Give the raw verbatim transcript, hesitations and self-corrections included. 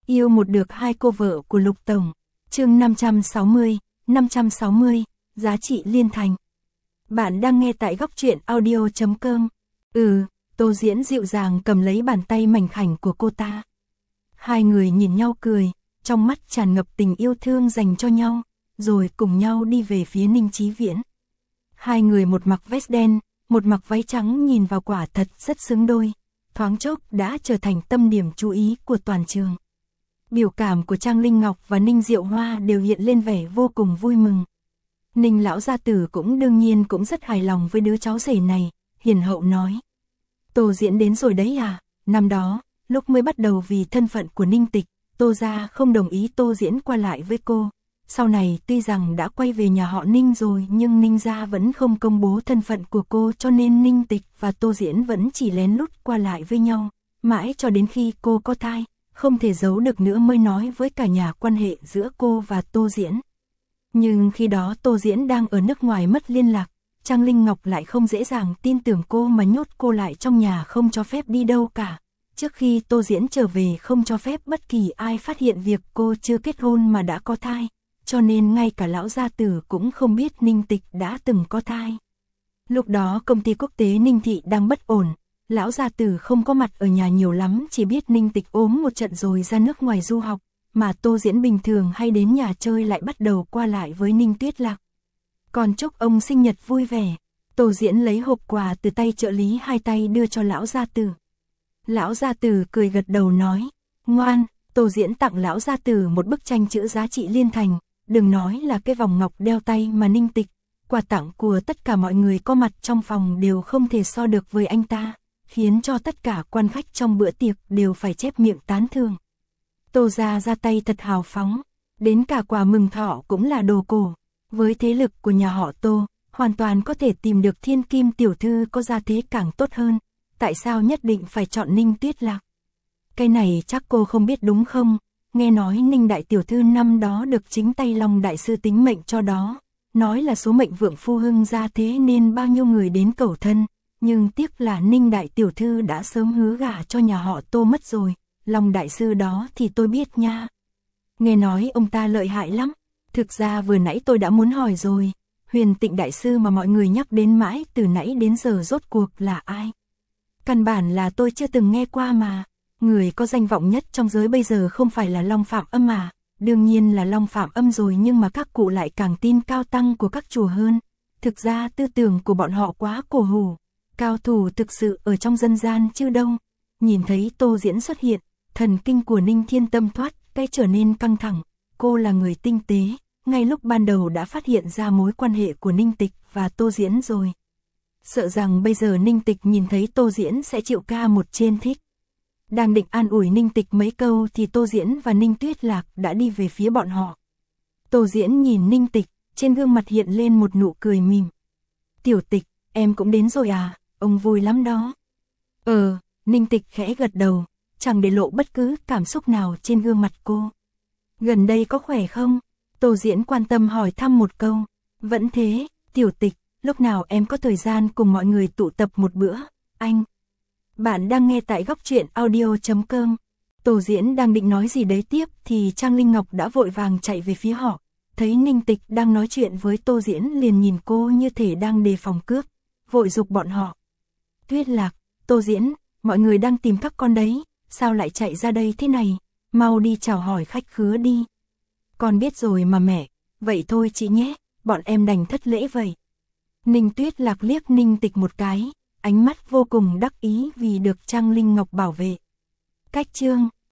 Yêu một được hai cô vợ của Lục Tổng. Chương năm trăm sáu mươi, năm trăm sáu mươi, giá trị liên thành. Bạn đang nghe tại góc truyện audio chấm com. Ừ, Tô Diễn dịu dàng cầm lấy bàn tay mảnh khảnh của cô ta. Hai người nhìn nhau cười, trong mắt tràn ngập tình yêu thương dành cho nhau, rồi cùng nhau đi về phía Ninh Chí Viễn. Hai người một mặc vest đen, một mặc váy trắng nhìn vào quả thật rất xứng đôi, thoáng chốc đã trở thành tâm điểm chú ý của toàn trường. Biểu cảm của Trang Linh Ngọc và Ninh Diệu Hoa đều hiện lên vẻ vô cùng vui mừng. Ninh lão gia tử cũng đương nhiên cũng rất hài lòng với đứa cháu rể này, hiền hậu nói. Tô Diễn đến rồi đấy à, năm đó, lúc mới bắt đầu vì thân phận của Ninh Tịch, Tô gia không đồng ý Tô Diễn qua lại với cô. Sau này tuy rằng đã quay về nhà họ Ninh rồi nhưng Ninh gia vẫn không công bố thân phận của cô, cho nên Ninh Tịch và Tô Diễn vẫn chỉ lén lút qua lại với nhau, mãi cho đến khi cô có thai, không thể giấu được nữa mới nói với cả nhà quan hệ giữa cô và Tô Diễn. Nhưng khi đó Tô Diễn đang ở nước ngoài mất liên lạc, Trang Linh Ngọc lại không dễ dàng tin tưởng cô mà nhốt cô lại trong nhà không cho phép đi đâu cả. Trước khi Tô Diễn trở về không cho phép bất kỳ ai phát hiện việc cô chưa kết hôn mà đã có thai, cho nên ngay cả lão gia tử cũng không biết Ninh Tịch đã từng có thai. Lúc đó công ty quốc tế Ninh Thị đang bất ổn, lão gia tử không có mặt ở nhà nhiều lắm, chỉ biết Ninh Tịch ốm một trận rồi ra nước ngoài du học, mà Tô Diễn bình thường hay đến nhà chơi lại bắt đầu qua lại với Ninh Tuyết Lạc. Còn chúc ông sinh nhật vui vẻ, Tô Diễn lấy hộp quà từ tay trợ lý hai tay đưa cho lão gia tử. Lão gia tử cười gật đầu nói, ngoan. Tô Diễn tặng lão gia tử một bức tranh chữ giá trị liên thành, đừng nói là cái vòng ngọc đeo tay mà Ninh Tịch, quà tặng của tất cả mọi người có mặt trong phòng đều không thể so được với anh ta, khiến cho tất cả quan khách trong bữa tiệc đều phải chép miệng tán thưởng. Tô gia ra tay thật hào phóng, đến cả quà mừng thọ cũng là đồ cổ. Với thế lực của nhà họ Tô, hoàn toàn có thể tìm được thiên kim tiểu thư có gia thế càng tốt hơn, tại sao nhất định phải chọn Ninh Tuyết Lạc? Cái này chắc cô không biết đúng không? Nghe nói Ninh đại tiểu thư năm đó được chính tay Long đại sư tính mệnh cho đó, nói là số mệnh vượng phu hưng gia thế nên bao nhiêu người đến cầu thân, nhưng tiếc là Ninh đại tiểu thư đã sớm hứa gả cho nhà họ Tô mất rồi. Long đại sư đó thì tôi biết nha. Nghe nói ông ta lợi hại lắm. Thực ra vừa nãy tôi đã muốn hỏi rồi, Huyền Tịnh đại sư mà mọi người nhắc đến mãi từ nãy đến giờ rốt cuộc là ai? Căn bản là tôi chưa từng nghe qua mà. Người có danh vọng nhất trong giới bây giờ không phải là Long Phạm Âm à? Đương nhiên là Long Phạm Âm rồi, nhưng mà các cụ lại càng tin cao tăng của các chùa hơn. Thực ra tư tưởng của bọn họ quá cổ hủ, cao thủ thực sự ở trong dân gian chứ đâu. Nhìn thấy Tô Diễn xuất hiện, thần kinh của Ninh Thiên Tâm thoát cái trở nên căng thẳng. Cô là người tinh tế, ngay lúc ban đầu đã phát hiện ra mối quan hệ của Ninh Tịch và Tô Diễn rồi. Sợ rằng bây giờ Ninh Tịch nhìn thấy Tô Diễn sẽ chịu ca một trên thích. Đang định an ủi Ninh Tịch mấy câu thì Tô Diễn và Ninh Tuyết Lạc đã đi về phía bọn họ. Tô Diễn nhìn Ninh Tịch, trên gương mặt hiện lên một nụ cười mỉm. Tiểu Tịch, em cũng đến rồi à, ông vui lắm đó. Ờ, Ninh Tịch khẽ gật đầu, chẳng để lộ bất cứ cảm xúc nào trên gương mặt cô. Gần đây có khỏe không? Tô Diễn quan tâm hỏi thăm một câu. Vẫn thế, Tiểu Tịch, lúc nào em có thời gian cùng mọi người tụ tập một bữa, anh. Bạn đang nghe tại góc truyện audio chấm com. Tô Diễn đang định nói gì đấy tiếp thì Trang Linh Ngọc đã vội vàng chạy về phía họ. Thấy Ninh Tịch đang nói chuyện với Tô Diễn liền nhìn cô như thể đang đề phòng cướp, vội giục bọn họ. Tuyết Lạc, Tô Diễn, mọi người đang tìm các con đấy, sao lại chạy ra đây thế này? Mau đi chào hỏi khách khứa đi. Con biết rồi mà mẹ, vậy thôi chị nhé, bọn em đành thất lễ vậy. Ninh Tuyết Lạc liếc Ninh Tịch một cái, ánh mắt vô cùng đắc ý vì được Trang Linh Ngọc bảo vệ. Cách chương